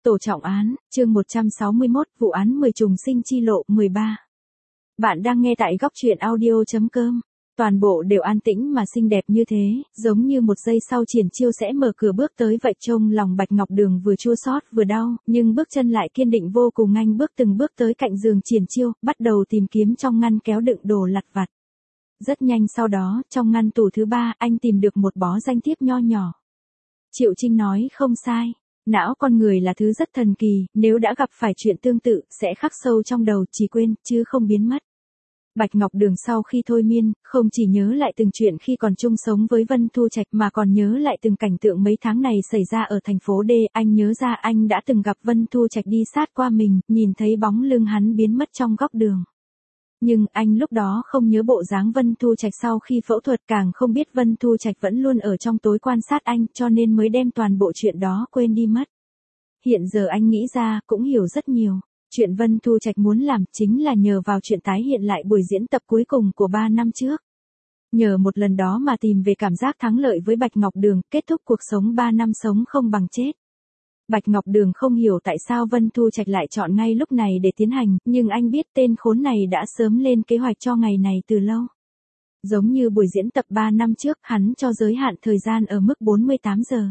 Tổ trọng án, chương 161, vụ án 10 trùng sinh chi lộ 13. Bạn đang nghe tại góc truyện audio.com. Toàn bộ đều an tĩnh mà xinh đẹp như thế, giống như một giây sau triển chiêu sẽ mở cửa bước tới vậy. Trông lòng Bạch Ngọc Đường vừa chua xót vừa đau, nhưng bước chân lại kiên định vô cùng. Anh từng bước tới cạnh giường triển chiêu, bắt đầu tìm kiếm trong ngăn kéo đựng đồ lặt vặt. Rất nhanh sau đó, trong ngăn tủ thứ 3, anh tìm được một bó danh thiếp nho nhỏ. Triệu Trinh nói không sai. Não con người là thứ rất thần kỳ, nếu đã gặp phải chuyện tương tự, sẽ khắc sâu trong đầu, chỉ quên, chứ không biến mất. Bạch Ngọc Đường sau khi thôi miên, không chỉ nhớ lại từng chuyện khi còn chung sống với Vân Thu Trạch mà còn nhớ lại từng cảnh tượng mấy tháng này xảy ra ở thành phố D. Anh nhớ ra anh đã từng gặp Vân Thu Trạch đi sát qua mình, nhìn thấy bóng lưng hắn biến mất trong góc đường. Nhưng anh lúc đó không nhớ bộ dáng Vân Thu Trạch sau khi phẫu thuật, càng không biết Vân Thu Trạch vẫn luôn ở trong tối quan sát anh, cho nên mới đem toàn bộ chuyện đó quên đi mất. Hiện giờ anh nghĩ ra, cũng hiểu rất nhiều. Chuyện Vân Thu Trạch muốn làm chính là nhờ vào chuyện tái hiện lại buổi diễn tập cuối cùng của 3 năm trước. Nhờ một lần đó mà tìm về cảm giác thắng lợi với Bạch Ngọc Đường, kết thúc cuộc sống 3 năm sống không bằng chết. Bạch Ngọc Đường không hiểu tại sao Vân Thu Trạch lại chọn ngay lúc này để tiến hành, nhưng anh biết tên khốn này đã sớm lên kế hoạch cho ngày này từ lâu. Giống như buổi diễn tập 3 năm trước, hắn cho giới hạn thời gian ở mức 48 giờ.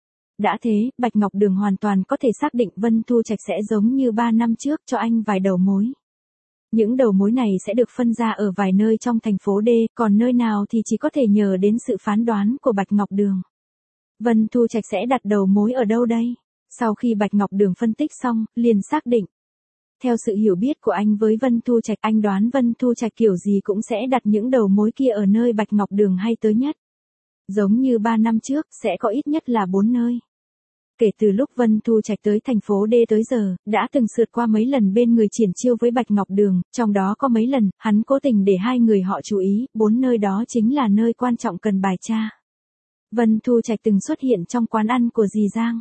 Đã thế, Bạch Ngọc Đường hoàn toàn có thể xác định Vân Thu Trạch sẽ giống như 3 năm trước cho anh vài đầu mối. Những đầu mối này sẽ được phân ra ở vài nơi trong thành phố D, còn nơi nào thì chỉ có thể nhờ đến sự phán đoán của Bạch Ngọc Đường. Vân Thu Trạch sẽ đặt đầu mối ở đâu đây? Sau khi Bạch Ngọc Đường phân tích xong, liền xác định. Theo sự hiểu biết của anh với Vân Thu Trạch, anh đoán Vân Thu Trạch kiểu gì cũng sẽ đặt những đầu mối kia ở nơi Bạch Ngọc Đường hay tới nhất. Giống như 3 năm trước, sẽ có ít nhất là 4 nơi. Kể từ lúc Vân Thu Trạch tới thành phố D tới giờ, đã từng sượt qua mấy lần bên người triển chiêu với Bạch Ngọc Đường, trong đó có mấy lần, hắn cố tình để hai người họ chú ý, 4 nơi đó chính là nơi quan trọng cần bài tra. Vân Thu Trạch từng xuất hiện trong quán ăn của dì Giang.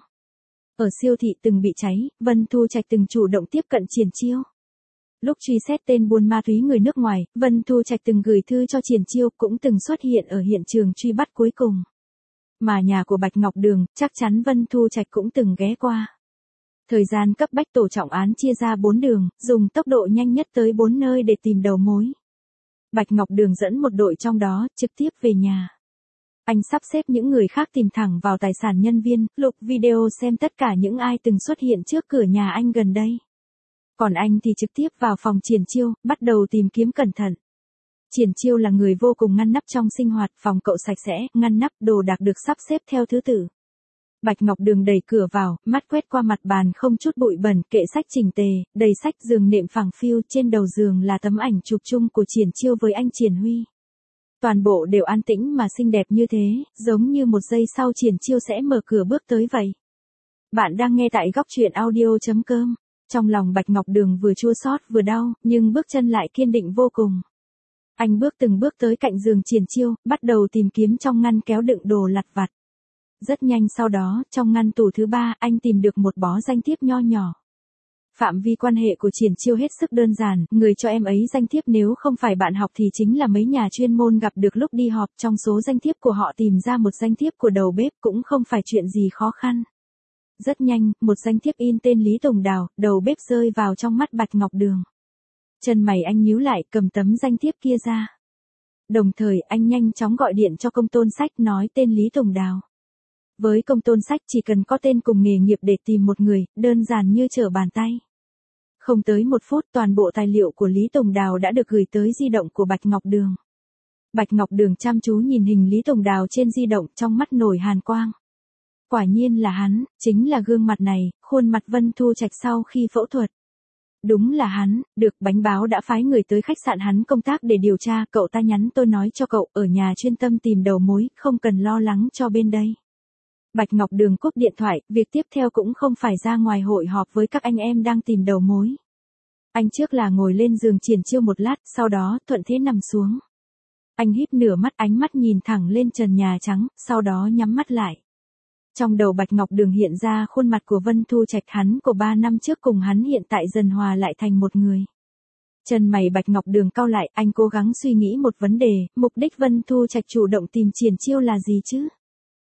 Ở siêu thị từng bị cháy, Vân Thu Trạch từng chủ động tiếp cận triển chiêu. Lúc truy xét tên buôn ma túy người nước ngoài, Vân Thu Trạch từng gửi thư cho triển chiêu, cũng từng xuất hiện ở hiện trường truy bắt cuối cùng. Mà nhà của Bạch Ngọc Đường, chắc chắn Vân Thu Trạch cũng từng ghé qua. Thời gian cấp bách, tổ trọng án chia ra 4 đường, dùng tốc độ nhanh nhất tới 4 nơi để tìm đầu mối. Bạch Ngọc Đường dẫn một đội trong đó, trực tiếp về nhà. Anh sắp xếp những người khác tìm thẳng vào tài sản nhân viên, lục video xem tất cả những ai từng xuất hiện trước cửa nhà anh gần đây. Còn anh thì trực tiếp vào phòng triển chiêu, bắt đầu tìm kiếm cẩn thận. Triển chiêu là người vô cùng ngăn nắp trong sinh hoạt, phòng cậu sạch sẽ, ngăn nắp, đồ đạc được sắp xếp theo thứ tự. Bạch Ngọc Đường đẩy cửa vào, mắt quét qua mặt bàn không chút bụi bẩn, kệ sách chỉnh tề, đầy sách, giường nệm phẳng phiu, trên đầu giường là tấm ảnh chụp chung của triển chiêu với anh Triển Huy. Toàn bộ đều an tĩnh mà xinh đẹp như thế, giống như một giây sau triển chiêu sẽ mở cửa bước tới vậy. Bạn đang nghe tại góc truyện audio.com. Trong lòng Bạch Ngọc Đường vừa chua xót vừa đau, nhưng bước chân lại kiên định vô cùng. Anh từng bước tới cạnh giường triển chiêu, bắt đầu tìm kiếm trong ngăn kéo đựng đồ lặt vặt. Rất nhanh sau đó, trong ngăn tủ thứ 3, anh tìm được một bó danh thiếp nho nhỏ. Phạm vi quan hệ của triển chiêu hết sức đơn giản, người cho em ấy danh thiếp nếu không phải bạn học thì chính là mấy nhà chuyên môn gặp được lúc đi họp. Trong số danh thiếp của họ tìm ra một danh thiếp của đầu bếp cũng không phải chuyện gì khó khăn. Rất nhanh, một danh thiếp in tên Lý Tùng Đào, đầu bếp rơi vào trong mắt Bạch Ngọc Đường. Chân mày anh nhíu lại, cầm tấm danh thiếp kia ra. Đồng thời, anh nhanh chóng gọi điện cho công tôn sách, nói tên Lý Tùng Đào. Với công tôn sách chỉ cần có tên cùng nghề nghiệp để tìm một người, đơn giản như trở bàn tay. Không tới 1 phút, toàn bộ tài liệu của Lý Tùng Đào đã được gửi tới di động của Bạch Ngọc Đường. Bạch Ngọc Đường chăm chú nhìn hình Lý Tùng Đào trên di động, trong mắt nổi hàn quang. Quả nhiên là hắn, chính là gương mặt này, khuôn mặt Vân Thu Trạch sau khi phẫu thuật. Đúng là hắn, được, bánh báo đã phái người tới khách sạn hắn công tác để điều tra, cậu ta nhắn tôi nói cho cậu, ở nhà chuyên tâm tìm đầu mối, không cần lo lắng cho bên đây. Bạch Ngọc Đường cúp điện thoại, việc tiếp theo cũng không phải ra ngoài hội họp với các anh em đang tìm đầu mối. Anh trước là ngồi lên giường triển chiêu một lát, sau đó thuận thế nằm xuống. Anh híp nửa mắt, ánh mắt nhìn thẳng lên trần nhà trắng, sau đó nhắm mắt lại. Trong đầu Bạch Ngọc Đường hiện ra khuôn mặt của Vân Thu Trạch, hắn của 3 năm trước cùng hắn hiện tại dần hòa lại thành một người. Chân mày Bạch Ngọc Đường cau lại, anh cố gắng suy nghĩ một vấn đề, mục đích Vân Thu Trạch chủ động tìm triển chiêu là gì chứ?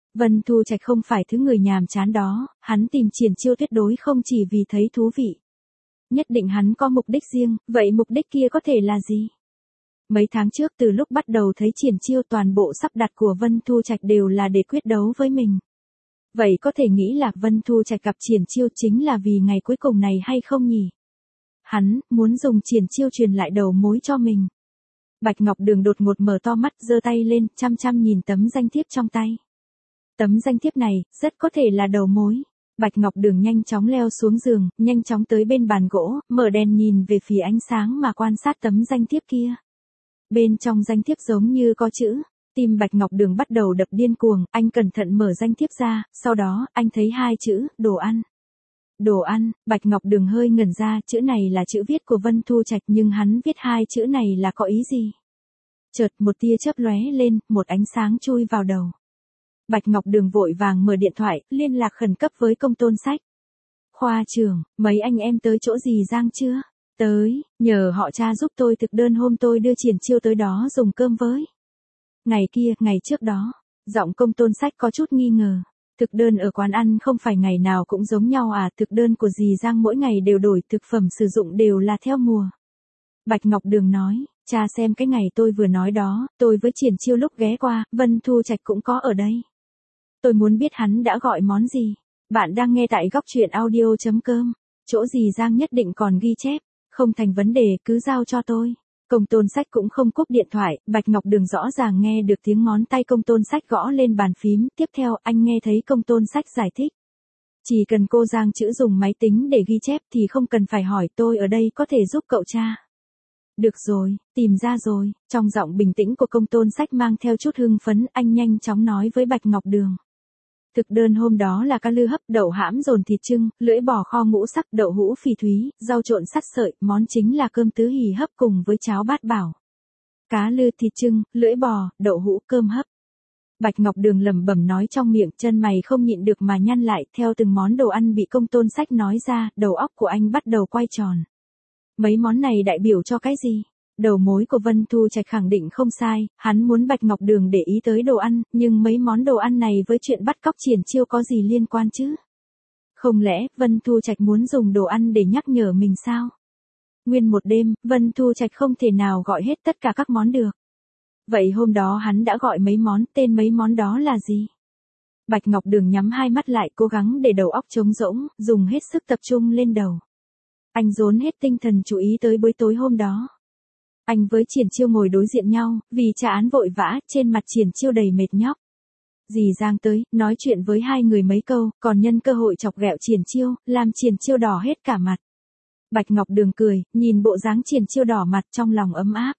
Vân Thu Trạch không phải thứ người nhàm chán đó, hắn tìm Triển Chiêu tuyệt đối không chỉ vì thấy thú vị. Nhất định hắn có mục đích riêng, vậy mục đích kia có thể là gì? Mấy tháng trước từ lúc bắt đầu thấy Triển Chiêu toàn bộ sắp đặt của Vân Thu Trạch đều là để quyết đấu với mình. Vậy có thể nghĩ là Vân Thu Trạch gặp Triển Chiêu chính là vì ngày cuối cùng này hay không nhỉ? Hắn muốn dùng Triển Chiêu truyền lại đầu mối cho mình. Bạch Ngọc Đường đột ngột mở to mắt, giơ tay lên, chăm chăm nhìn tấm danh thiếp trong tay. Tấm danh thiếp này, rất có thể là đầu mối. Bạch Ngọc Đường nhanh chóng leo xuống giường, nhanh chóng tới bên bàn gỗ, mở đèn nhìn về phía ánh sáng mà quan sát tấm danh thiếp kia. Bên trong danh thiếp giống như có chữ. Tim Bạch Ngọc Đường bắt đầu đập điên cuồng, anh cẩn thận mở danh thiếp ra, sau đó, anh thấy hai chữ, đồ ăn. Đồ ăn, Bạch Ngọc Đường hơi ngẩn ra, chữ này là chữ viết của Vân Thu Trạch nhưng hắn viết hai chữ này là có ý gì? Chợt một tia chớp lóe lên, một ánh sáng chui vào đầu. Bạch Ngọc Đường vội vàng mở điện thoại, liên lạc khẩn cấp với Công Tôn Sách. Khoa trưởng, mấy anh em tới chỗ Dì Giang chưa? Tới, nhờ họ cha giúp tôi thực đơn hôm tôi đưa Triển Chiêu tới đó dùng cơm với. Ngày kia, ngày trước đó, giọng Công Tôn Sách có chút nghi ngờ. Thực đơn ở quán ăn không phải ngày nào cũng giống nhau à, thực đơn của Dì Giang mỗi ngày đều đổi, thực phẩm sử dụng đều là theo mùa. Bạch Ngọc Đường nói, cha xem cái ngày tôi vừa nói đó, tôi với Triển Chiêu lúc ghé qua, Vân Thu Trạch cũng có ở đây. Tôi muốn biết hắn đã gọi món gì. Bạn đang nghe tại góc truyện audio.com. Chỗ Dì Giang nhất định còn ghi chép. Không thành vấn đề, cứ giao cho tôi. Công Tôn Sách cũng không cúp điện thoại, Bạch Ngọc Đường rõ ràng nghe được tiếng ngón tay Công Tôn Sách gõ lên bàn phím, tiếp theo anh nghe thấy Công Tôn Sách giải thích. Chỉ cần cô Giang chữ dùng máy tính để ghi chép thì không cần phải hỏi, tôi ở đây có thể giúp cậu cha. Được rồi, tìm ra rồi, trong giọng bình tĩnh của Công Tôn Sách mang theo chút hưng phấn, anh nhanh chóng nói với Bạch Ngọc Đường. Thực đơn hôm đó là cá lư hấp, đậu hãm dồn thịt trưng, lưỡi bò kho ngũ sắc, đậu hũ phỉ thúy, rau trộn sắc sợi, món chính là cơm tứ hỉ hấp cùng với cháo bát bảo. Cá lư, thịt trưng, lưỡi bò, đậu hũ, cơm hấp. Bạch Ngọc Đường lẩm bẩm nói trong miệng, chân mày không nhịn được mà nhăn lại, theo từng món đồ ăn bị Công Tôn Sách nói ra, đầu óc của anh bắt đầu quay tròn. Mấy món này đại biểu cho cái gì? Đầu mối của Vân Thu Trạch khẳng định không sai, hắn muốn Bạch Ngọc Đường để ý tới đồ ăn, nhưng mấy món đồ ăn này với chuyện bắt cóc Triển Chiêu có gì liên quan chứ? Không lẽ Vân Thu Trạch muốn dùng đồ ăn để nhắc nhở mình sao? Nguyên một đêm, Vân Thu Trạch không thể nào gọi hết tất cả các món được. Vậy hôm đó hắn đã gọi mấy món, tên mấy món đó là gì? Bạch Ngọc Đường nhắm hai mắt lại, cố gắng để đầu óc trống rỗng, dùng hết sức tập trung lên đầu. Anh dồn hết tinh thần chú ý tới bữa tối hôm đó. Anh với Triển Chiêu ngồi đối diện nhau, vì trả án vội vã, trên mặt Triển Chiêu đầy mệt nhọc. Dì Giang tới, nói chuyện với hai người mấy câu, còn nhân cơ hội chọc ghẹo Triển Chiêu, làm Triển Chiêu đỏ hết cả mặt. Bạch Ngọc Đường cười, nhìn bộ dáng Triển Chiêu đỏ mặt trong lòng ấm áp.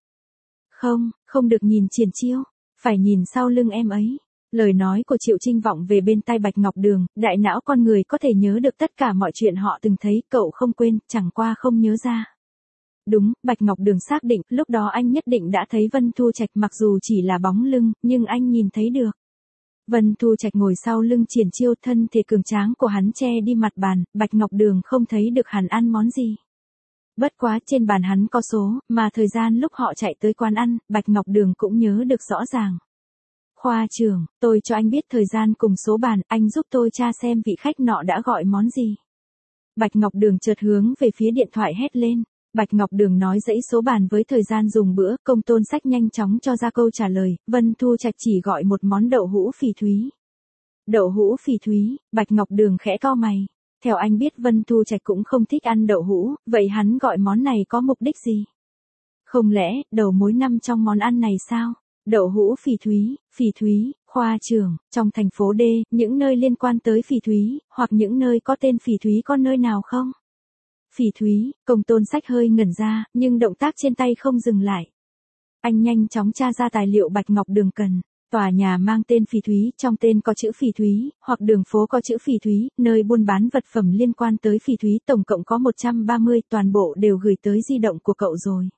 Không được nhìn Triển Chiêu, phải nhìn sau lưng em ấy. Lời nói của Triệu Trinh vọng về bên tai Bạch Ngọc Đường, đại não con người có thể nhớ được tất cả mọi chuyện họ từng thấy, cậu không quên, chẳng qua không nhớ ra. Đúng, Bạch Ngọc Đường xác định, lúc đó anh nhất định đã thấy Vân Thu Trạch, mặc dù chỉ là bóng lưng, nhưng anh nhìn thấy được. Vân Thu Trạch ngồi sau lưng Triển Chiêu, thân thể cường tráng của hắn che đi mặt bàn, Bạch Ngọc Đường không thấy được hắn ăn món gì. Bất quá trên bàn hắn có số, mà thời gian lúc họ chạy tới quán ăn, Bạch Ngọc Đường cũng nhớ được rõ ràng. Khoa trưởng, tôi cho anh biết thời gian cùng số bàn, anh giúp tôi tra xem vị khách nọ đã gọi món gì. Bạch Ngọc Đường chợt hướng về phía điện thoại hét lên. Bạch Ngọc Đường nói dãy số bàn với thời gian dùng bữa, Công Tôn Sách nhanh chóng cho ra câu trả lời, Vân Thu Trạch chỉ gọi một món đậu hũ phỉ thúy. Đậu hũ phỉ thúy, Bạch Ngọc Đường khẽ cau mày. Theo anh biết Vân Thu Trạch cũng không thích ăn đậu hũ, vậy hắn gọi món này có mục đích gì? Không lẽ, đầu mối nằm trong món ăn này sao? Đậu hũ phỉ thúy, khoa trưởng, trong thành phố D, những nơi liên quan tới phỉ thúy, hoặc những nơi có tên phỉ thúy có nơi nào không? Phỉ thúy, Công Tôn Sách hơi ngẩn ra, nhưng động tác trên tay không dừng lại. Anh nhanh chóng tra ra tài liệu Bạch Ngọc Đường cần. Tòa nhà mang tên Phỉ Thúy, trong tên có chữ Phỉ Thúy, hoặc đường phố có chữ Phỉ Thúy, nơi buôn bán vật phẩm liên quan tới Phỉ Thúy, tổng cộng có 130, toàn bộ đều gửi tới di động của cậu rồi.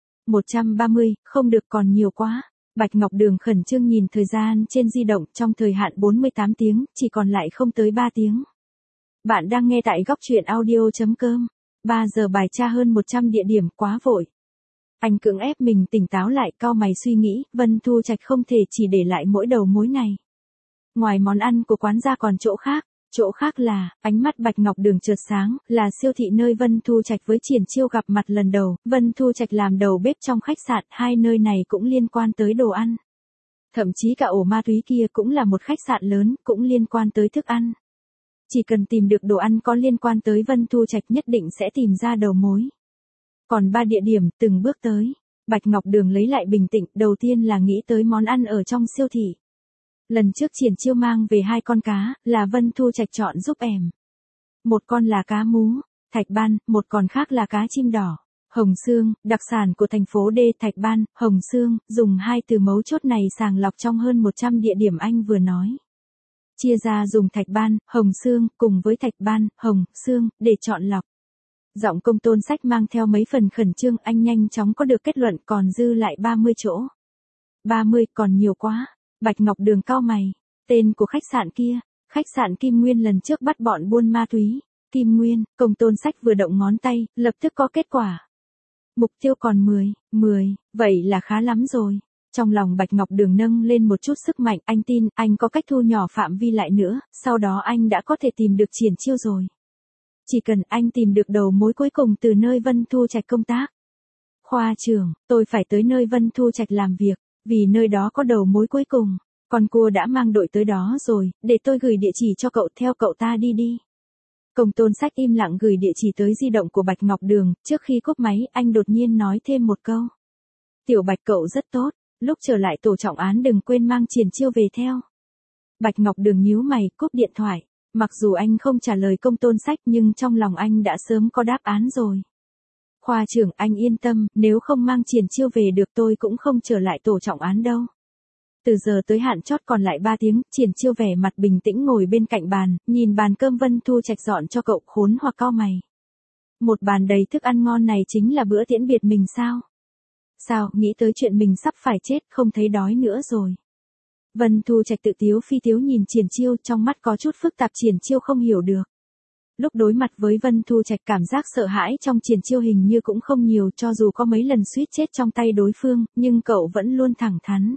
130, không được, còn nhiều quá. Bạch Ngọc Đường khẩn trương nhìn thời gian trên di động, trong thời hạn 48 tiếng, chỉ còn lại không tới 3 tiếng. Bạn đang nghe tại góc truyện audio.com. 3 giờ bài tra hơn 100 địa điểm, quá vội. Anh cưỡng ép mình tỉnh táo lại, cau mày suy nghĩ, Vân Thu Trạch không thể chỉ để lại mỗi đầu mối này. Ngoài món ăn của quán ra còn chỗ khác là, ánh mắt Bạch Ngọc Đường chợt sáng, là siêu thị nơi Vân Thu Trạch với Triển Chiêu gặp mặt lần đầu, Vân Thu Trạch làm đầu bếp trong khách sạn, hai nơi này cũng liên quan tới đồ ăn. Thậm chí cả ổ ma túy kia cũng là một khách sạn lớn, cũng liên quan tới thức ăn. Chỉ cần tìm được đồ ăn có liên quan tới Vân Thu Trạch nhất định sẽ tìm ra đầu mối. Còn 3 địa điểm, từng bước tới. Bạch Ngọc Đường lấy lại bình tĩnh, đầu tiên là nghĩ tới món ăn ở trong siêu thị. Lần trước Triển Chiêu mang về 2 con cá, là Vân Thu Trạch chọn giúp em. Một con là cá mú, Thạch Ban, một con khác là cá chim đỏ, Hồng Xương, đặc sản của thành phố D. Thạch Ban, Hồng Xương, dùng 2 từ mấu chốt này sàng lọc trong hơn 100 địa điểm anh vừa nói. Chia ra dùng Thạch Ban, Hồng Xương, cùng với Thạch Ban, Hồng Xương, để chọn lọc. Giọng Công Tôn Sách mang theo mấy phần khẩn trương, anh nhanh chóng có được kết luận, còn dư lại 30 chỗ. 30 còn nhiều quá. Bạch Ngọc Đường cau mày. Tên của khách sạn kia, khách sạn Kim Nguyên lần trước bắt bọn buôn ma túy. Kim Nguyên, Công Tôn Sách vừa động ngón tay, lập tức có kết quả. Mục tiêu còn 10, vậy là khá lắm rồi. Trong lòng Bạch Ngọc Đường nâng lên một chút sức mạnh, anh tin, anh có cách thu nhỏ phạm vi lại nữa, sau đó anh đã có thể tìm được Triển Chiêu rồi. Chỉ cần anh tìm được đầu mối cuối cùng từ nơi Vân Thu Trạch công tác. Khoa trưởng, tôi phải tới nơi Vân Thu Trạch làm việc, vì nơi đó có đầu mối cuối cùng. Con cua đã mang đội tới đó rồi, để tôi gửi địa chỉ cho cậu, theo cậu ta đi. Công Tôn Sách im lặng gửi địa chỉ tới di động của Bạch Ngọc Đường, trước khi cúp máy, anh đột nhiên nói thêm một câu. Tiểu Bạch cậu rất tốt, lúc trở lại tổ trọng án đừng quên mang Triển Chiêu về theo. Bạch Ngọc Đường nhíu mày, cúp điện thoại. Mặc dù anh không trả lời Công Tôn Sách nhưng trong lòng anh đã sớm có đáp án rồi. Khoa trưởng, anh yên tâm, nếu không mang Triển Chiêu về được tôi cũng không trở lại tổ trọng án đâu. Từ giờ tới hạn chót còn lại 3 tiếng, Triển Chiêu vẻ mặt bình tĩnh ngồi bên cạnh bàn, nhìn bàn cơm Vân Thu Trạch dọn cho cậu, khốn hoặc cau mày. Một bàn đầy thức ăn ngon này chính là bữa tiễn biệt mình sao? Sao, nghĩ tới chuyện mình sắp phải chết, không thấy đói nữa rồi. Vân Thu Trạch tự tiếu phi tiếu nhìn Triển Chiêu, trong mắt có chút phức tạp. Triển Chiêu không hiểu được. Lúc đối mặt với Vân Thu Trạch, cảm giác sợ hãi trong Triển Chiêu hình như cũng không nhiều, cho dù có mấy lần suýt chết trong tay đối phương, nhưng cậu vẫn luôn thẳng thắn.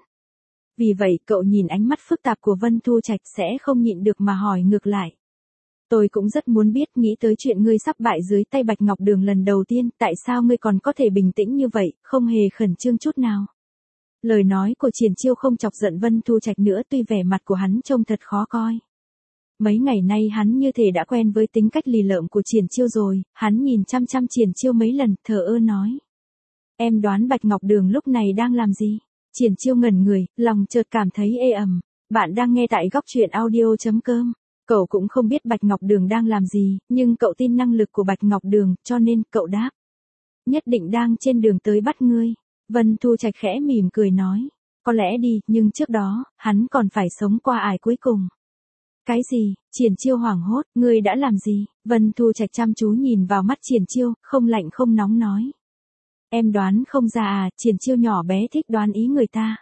Vì vậy, cậu nhìn ánh mắt phức tạp của Vân Thu Trạch sẽ không nhịn được mà hỏi ngược lại. Tôi cũng rất muốn biết, nghĩ tới chuyện ngươi sắp bại dưới tay Bạch Ngọc Đường lần đầu tiên, tại sao ngươi còn có thể bình tĩnh như vậy, không hề khẩn trương chút nào. Lời nói của Triển Chiêu không chọc giận Vân Thu Trạch nữa, tuy vẻ mặt của hắn trông thật khó coi. Mấy ngày nay hắn như thể đã quen với tính cách lì lợm của Triển Chiêu rồi, hắn nhìn chăm chăm Triển Chiêu mấy lần, thờ ơ nói. Em đoán Bạch Ngọc Đường lúc này đang làm gì? Triển Chiêu ngẩn người, lòng chợt cảm thấy ê ẩm. Bạn đang nghe tại góc truyện audio.com. Cậu cũng không biết Bạch Ngọc Đường đang làm gì, nhưng cậu tin năng lực của Bạch Ngọc Đường, cho nên cậu đáp. Nhất định đang trên đường tới bắt ngươi. Vân Thu Trạch khẽ mỉm cười nói. Có lẽ đi, nhưng trước đó, hắn còn phải sống qua ải cuối cùng. Cái gì? Triển Chiêu hoảng hốt, ngươi đã làm gì? Vân Thu Trạch chăm chú nhìn vào mắt Triển Chiêu, không lạnh không nóng nói. Em đoán không ra à? Triển Chiêu nhỏ bé thích đoán ý người ta.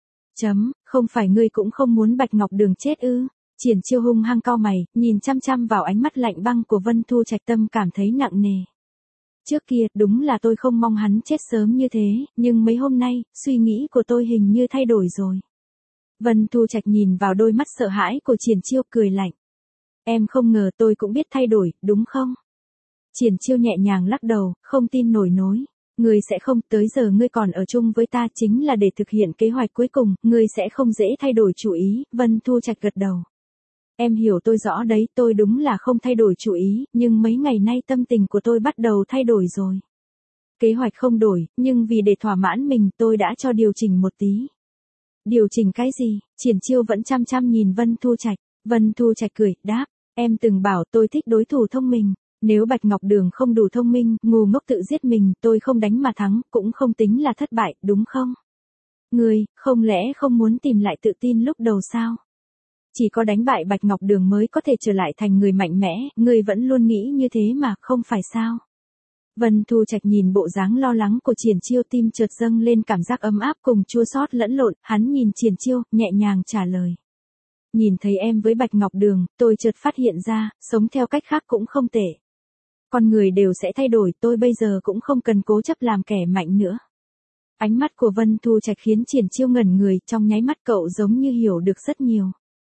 Không phải ngươi cũng không muốn Bạch Ngọc Đường chết ư? Triển Chiêu hung hăng cau mày, nhìn chăm chăm vào ánh mắt lạnh băng của Vân Thu Trạch, tâm cảm thấy nặng nề. Trước kia, đúng là tôi không mong hắn chết sớm như thế, nhưng mấy hôm nay, suy nghĩ của tôi hình như thay đổi rồi. Vân Thu Trạch nhìn vào đôi mắt sợ hãi của Triển Chiêu, cười lạnh. Em không ngờ tôi cũng biết thay đổi, đúng không? Triển Chiêu nhẹ nhàng lắc đầu, không tin nổi nối. Ngươi sẽ không, tới giờ ngươi còn ở chung với ta chính là để thực hiện kế hoạch cuối cùng, ngươi sẽ không dễ thay đổi chủ ý. Vân Thu Trạch gật đầu. Em hiểu tôi rõ đấy, tôi đúng là không thay đổi chủ ý, nhưng mấy ngày nay tâm tình của tôi bắt đầu thay đổi rồi. Kế hoạch không đổi, nhưng vì để thỏa mãn mình tôi đã cho điều chỉnh một tí. Điều chỉnh cái gì? Triển Chiêu vẫn chăm chăm nhìn Vân Thu Trạch. Vân Thu Trạch cười, đáp, em từng bảo tôi thích đối thủ thông minh. Nếu Bạch Ngọc Đường không đủ thông minh, ngu ngốc tự giết mình, tôi không đánh mà thắng, cũng không tính là thất bại, đúng không? Ngươi, không lẽ không muốn tìm lại tự tin lúc đầu sao? Chỉ có đánh bại Bạch Ngọc Đường mới có thể trở lại thành người mạnh mẽ, ngươi vẫn luôn nghĩ như thế mà, không phải sao? Vân Thu Trạch nhìn bộ dáng lo lắng của Triển Chiêu, tim chợt dâng lên cảm giác ấm áp cùng chua xót lẫn lộn, hắn nhìn Triển Chiêu, nhẹ nhàng trả lời. Nhìn thấy em với Bạch Ngọc Đường, tôi chợt phát hiện ra, sống theo cách khác cũng không tệ. Con người đều sẽ thay đổi, tôi bây giờ cũng không cần cố chấp làm kẻ mạnh nữa. Ánh mắt của Vân Thu Trạch khiến Triển Chiêu ngẩn người, trong nháy mắt cậu giống như hiểu được rất nhiều.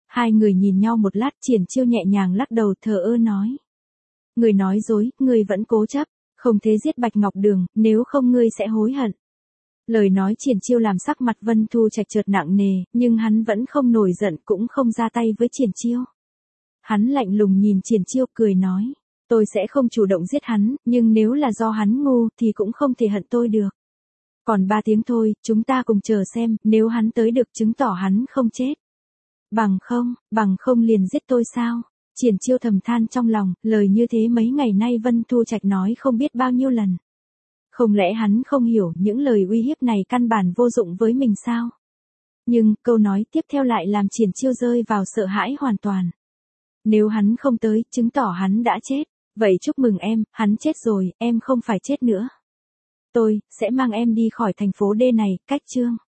Hai người nhìn nhau một lát, Triển Chiêu nhẹ nhàng lắc đầu thờ ơ nói. Người nói dối, người vẫn cố chấp, không thế giết Bạch Ngọc Đường, nếu không ngươi sẽ hối hận. Lời nói Triển Chiêu làm sắc mặt Vân Thu Trạch chợt nặng nề, nhưng hắn vẫn không nổi giận cũng không ra tay với Triển Chiêu. Hắn lạnh lùng nhìn Triển Chiêu cười nói, tôi sẽ không chủ động giết hắn, nhưng nếu là do hắn ngu thì cũng không thể hận tôi được. Còn 3 tiếng thôi, chúng ta cùng chờ xem, nếu hắn tới được chứng tỏ hắn không chết. Bằng không liền giết tôi sao? Triển Chiêu thầm than trong lòng, lời như thế mấy ngày nay Vân Thu Trạch nói không biết bao nhiêu lần. Không lẽ hắn không hiểu những lời uy hiếp này căn bản vô dụng với mình sao? Nhưng, câu nói tiếp theo lại làm Triển Chiêu rơi vào sợ hãi hoàn toàn. Nếu hắn không tới, chứng tỏ hắn đã chết. Vậy chúc mừng em, hắn chết rồi, em không phải chết nữa. Tôi sẽ mang em đi khỏi thành phố D này, cách Trương.